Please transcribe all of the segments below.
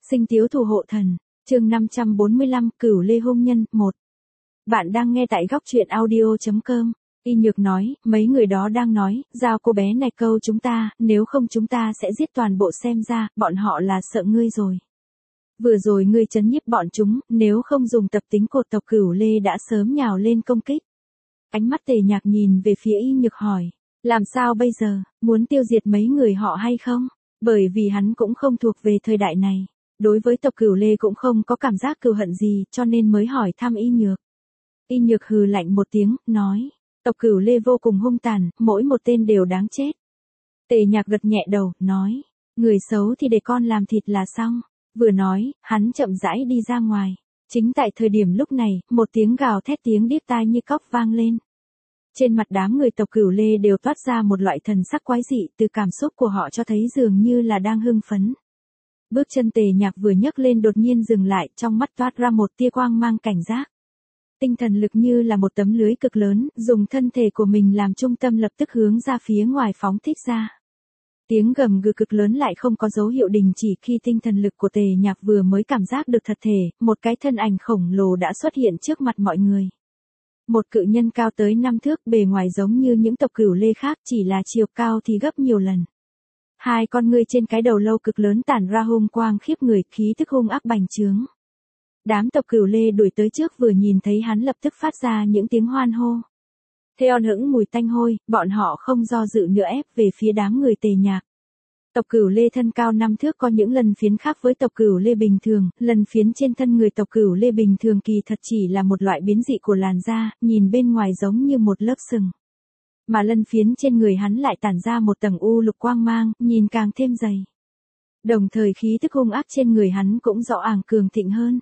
Sinh tiếu thủ hộ thần, chương 545, Cửu Lê hôn nhân, 1. Bạn đang nghe tại góc truyện audio.com. Y Nhược nói, mấy người đó đang nói, giao cô bé này câu chúng ta, nếu không chúng ta sẽ giết toàn bộ, xem ra, bọn họ là sợ ngươi rồi. Vừa rồi ngươi trấn nhiếp bọn chúng, nếu không dùng tập tính cột tộc Cửu Lê đã sớm nhào lên công kích. Ánh mắt Tề Nhạc nhìn về phía Y Nhược hỏi, làm sao bây giờ, muốn tiêu diệt mấy người họ hay không? Bởi vì hắn cũng không thuộc về thời đại này. Đối với tộc Cửu Lê cũng không có cảm giác cừu hận gì, cho nên mới hỏi thăm Y Nhược. Y Nhược hừ lạnh một tiếng, nói, tộc Cửu Lê vô cùng hung tàn, mỗi một tên đều đáng chết. Tề Nhạc gật nhẹ đầu, nói, người xấu thì để con làm thịt là xong. Vừa nói, hắn chậm rãi đi ra ngoài. Chính tại thời điểm lúc này, một tiếng gào thét tiếng điếc tai như cóc vang lên. Trên mặt đám người tộc Cửu Lê đều toát ra một loại thần sắc quái dị, từ cảm xúc của họ cho thấy dường như là đang hưng phấn. Bước chân Tề Nhạc vừa nhấc lên đột nhiên dừng lại, trong mắt toát ra một tia quang mang cảnh giác. Tinh thần lực như là một tấm lưới cực lớn, dùng thân thể của mình làm trung tâm lập tức hướng ra phía ngoài phóng thích ra. Tiếng gầm gừ cực lớn lại không có dấu hiệu đình chỉ khi tinh thần lực của Tề Nhạc vừa mới cảm giác được thật thể, một cái thân ảnh khổng lồ đã xuất hiện trước mặt mọi người. Một cự nhân cao tới 5 thước, bề ngoài giống như những tộc Cửu Lê khác, chỉ là chiều cao thì gấp nhiều lần. Hai con ngươi trên cái đầu lâu cực lớn tản ra hung quang khiếp người, khí thức hung ác bành trướng. Đám tộc Cửu Lê đuổi tới trước vừa nhìn thấy hắn lập tức phát ra những tiếng hoan hô. Theo hững mùi tanh hôi, bọn họ không do dự nữa ép về phía đám người Tề Nhạc. Tộc Cửu Lê thân cao 5 thước có những lần phiến khác với tộc Cửu Lê bình thường, lần phiến trên thân người tộc Cửu Lê bình thường kỳ thật chỉ là một loại biến dị của làn da, nhìn bên ngoài giống như một lớp sừng. Mà lân phiến trên người hắn lại tản ra một tầng u lục quang mang, nhìn càng thêm dày. Đồng thời khí thức hung ác trên người hắn cũng rõ àng cường thịnh hơn.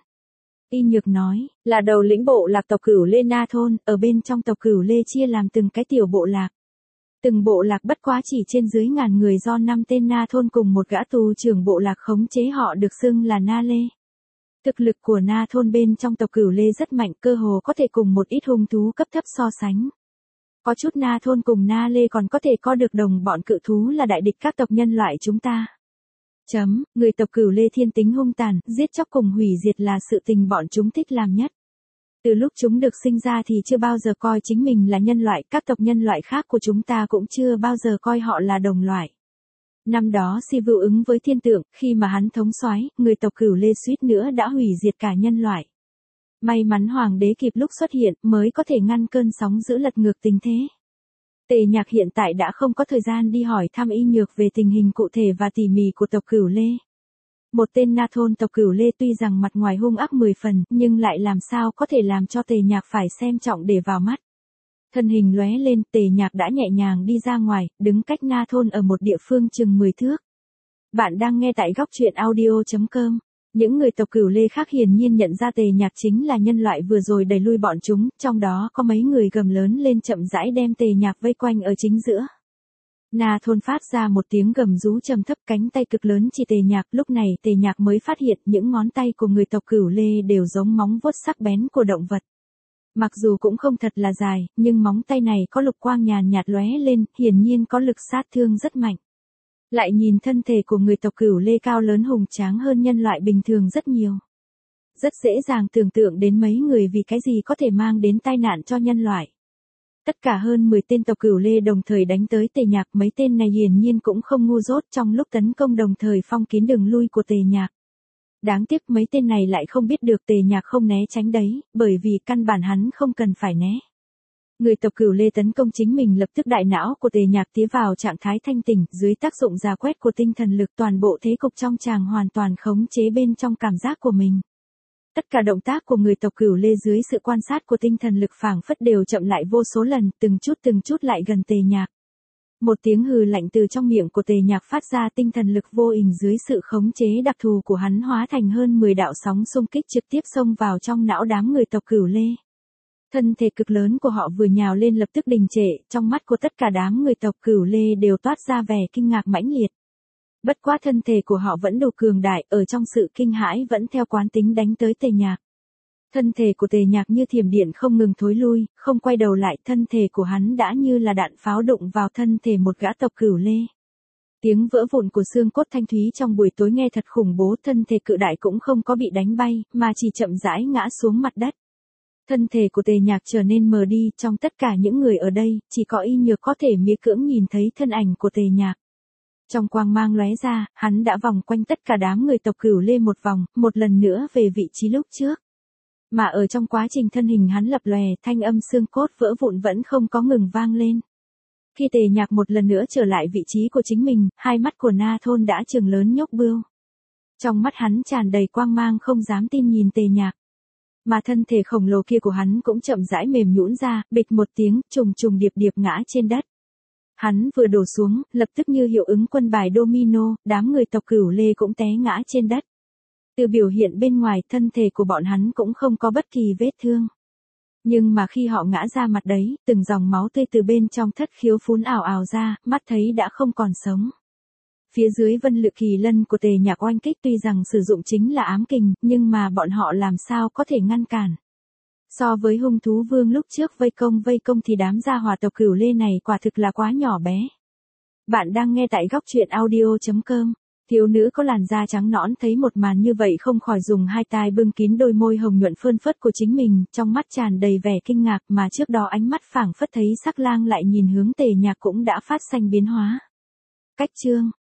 Y Nhược nói, là đầu lĩnh bộ lạc tộc Cửu Lê Na Thôn, ở bên trong tộc Cửu Lê chia làm từng cái tiểu bộ lạc. Từng bộ lạc bất quá chỉ trên dưới ngàn người do 5 tên Na Thôn cùng một gã tù trưởng bộ lạc khống chế họ được xưng là Na Lê. Thực lực của Na Thôn bên trong tộc Cửu Lê rất mạnh, cơ hồ có thể cùng một ít hung thú cấp thấp so sánh. Có chút Na Thôn cùng Na Lê còn có thể có được đồng bọn cự thú là đại địch các tộc nhân loại chúng ta. Người tộc Cửu Lê thiên tính hung tàn, giết chóc cùng hủy diệt là sự tình bọn chúng thích làm nhất. Từ lúc chúng được sinh ra thì chưa bao giờ coi chính mình là nhân loại, các tộc nhân loại khác của chúng ta cũng chưa bao giờ coi họ là đồng loại. Năm đó Si Vưu ứng với thiên tượng, khi mà hắn thống soái, người tộc Cửu Lê suýt nữa đã hủy diệt cả nhân loại. May mắn hoàng đế kịp lúc xuất hiện mới có thể ngăn cơn sóng dữ lật ngược tình thế. Tề Nhạc hiện tại đã không có thời gian đi hỏi thăm Y Nhược về tình hình cụ thể và tỉ mỉ của tộc Cửu Lê. Một tên Na Thôn tộc Cửu Lê tuy rằng mặt ngoài hung ác 10 phần, nhưng lại làm sao có thể làm cho Tề Nhạc phải xem trọng để vào mắt. Thân hình lóe lên, Tề Nhạc đã nhẹ nhàng đi ra ngoài, đứng cách Na Thôn ở một địa phương chừng 10 thước. Bạn đang nghe tại góc truyện audio.com. Những người tộc Cửu Lê khác hiển nhiên nhận ra Tề Nhạc chính là nhân loại vừa rồi đẩy lui bọn chúng, trong đó có mấy người gầm lớn lên chậm rãi đem Tề Nhạc vây quanh ở chính giữa. Na Thôn phát ra một tiếng gầm rú trầm thấp, cánh tay cực lớn chỉ Tề Nhạc, lúc này Tề Nhạc mới phát hiện những ngón tay của người tộc Cửu Lê đều giống móng vuốt sắc bén của động vật. Mặc dù cũng không thật là dài, nhưng móng tay này có lục quang nhàn nhạt lóe lên, hiển nhiên có lực sát thương rất mạnh. Lại nhìn thân thể của người tộc Cửu Lê cao lớn hùng tráng hơn nhân loại bình thường rất nhiều. Rất dễ dàng tưởng tượng đến mấy người vì cái gì có thể mang đến tai nạn cho nhân loại. Tất cả hơn 10 tên tộc Cửu Lê đồng thời đánh tới Tề Nhạc, mấy tên này hiển nhiên cũng không ngu dốt, trong lúc tấn công đồng thời phong kín đường lui của Tề Nhạc. Đáng tiếc mấy tên này lại không biết được Tề Nhạc không né tránh đấy, bởi vì căn bản hắn không cần phải né. Người tộc Cửu Lê tấn công chính mình lập tức đại não của Tề Nhạc tiến vào trạng thái thanh tỉnh, dưới tác dụng rà quét của tinh thần lực toàn bộ thế cục trong tràng hoàn toàn khống chế bên trong cảm giác của mình. Tất cả động tác của người tộc Cửu Lê dưới sự quan sát của tinh thần lực phảng phất đều chậm lại vô số lần, từng chút lại gần Tề Nhạc. Một tiếng hừ lạnh từ trong miệng của Tề Nhạc phát ra, tinh thần lực vô hình dưới sự khống chế đặc thù của hắn hóa thành hơn 10 đạo sóng xung kích trực tiếp xông vào trong não đám người tộc Cửu Lê. Thân thể cực lớn của họ vừa nhào lên lập tức đình trệ, trong mắt của tất cả đám người tộc Cửu Lê đều toát ra vẻ kinh ngạc mãnh liệt. Bất quá thân thể của họ vẫn đủ cường đại, ở trong sự kinh hãi vẫn theo quán tính đánh tới Tề Nhạc. Thân thể của Tề Nhạc như thiểm điện không ngừng thối lui, không quay đầu lại, thân thể của hắn đã như là đạn pháo đụng vào thân thể một gã tộc Cửu Lê. Tiếng vỡ vụn của xương cốt thanh thúy trong buổi tối nghe thật khủng bố, thân thể cự đại cũng không có bị đánh bay, mà chỉ chậm rãi ngã xuống mặt đất. Thân thể của Tề Nhạc trở nên mờ đi, trong tất cả những người ở đây, chỉ có Y Nhược có thể miễn cưỡng nhìn thấy thân ảnh của Tề Nhạc. Trong quang mang lóe ra, hắn đã vòng quanh tất cả đám người tộc Cửu Lê một vòng, một lần nữa về vị trí lúc trước. Mà ở trong quá trình thân hình hắn lập lòe, thanh âm xương cốt vỡ vụn vẫn không có ngừng vang lên. Khi Tề Nhạc một lần nữa trở lại vị trí của chính mình, hai mắt của Na Thôn đã trừng lớn nhốc bươu. Trong mắt hắn tràn đầy quang mang, không dám tin nhìn Tề Nhạc. Mà thân thể khổng lồ kia của hắn cũng chậm rãi mềm nhũn ra, bịch một tiếng, trùng trùng điệp điệp ngã trên đất. Hắn vừa đổ xuống, lập tức như hiệu ứng quân bài domino, đám người tộc Cửu Lê cũng té ngã trên đất. Từ biểu hiện bên ngoài, thân thể của bọn hắn cũng không có bất kỳ vết thương. Nhưng mà khi họ ngã ra mặt đấy, từng dòng máu tươi từ bên trong thất khiếu phún ảo ảo ra, mắt thấy đã không còn sống. Phía dưới vân lự kỳ lân của Tề Nhạc oanh kích tuy rằng sử dụng chính là ám kình, nhưng mà bọn họ làm sao có thể ngăn cản. So với hung thú vương lúc trước vây công thì đám gia hỏa tộc Cửu Lê này quả thực là quá nhỏ bé. Bạn đang nghe tại góc truyện audio.com. Thiếu nữ có làn da trắng nõn thấy một màn như vậy không khỏi dùng hai tay bưng kín đôi môi hồng nhuận phơn phớt của chính mình, trong mắt tràn đầy vẻ kinh ngạc, mà trước đó ánh mắt phảng phất thấy sắc lang lại nhìn hướng Tề Nhạc cũng đã phát sinh biến hóa. Cách chương